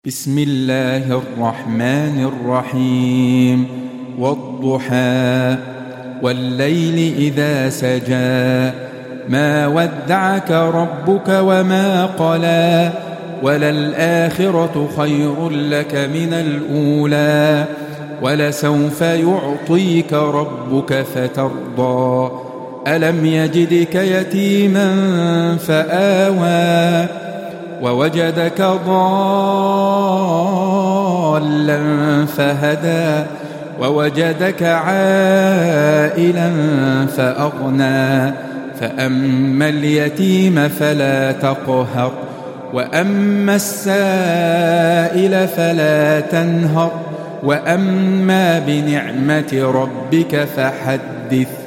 بسم الله الرحمن الرحيم والضحى والليل إذا سجى ما ودعك ربك وما قلى وللآخرة خير لك من الأولى ولسوف يعطيك ربك فترضى ألم يجدك يتيما فآوى ووجدك ضالا فهدى ووجدك عائلا فأغنى فأما اليتيم فلا تقهر وأما السائل فلا تنهر وأما بنعمة ربك فحدث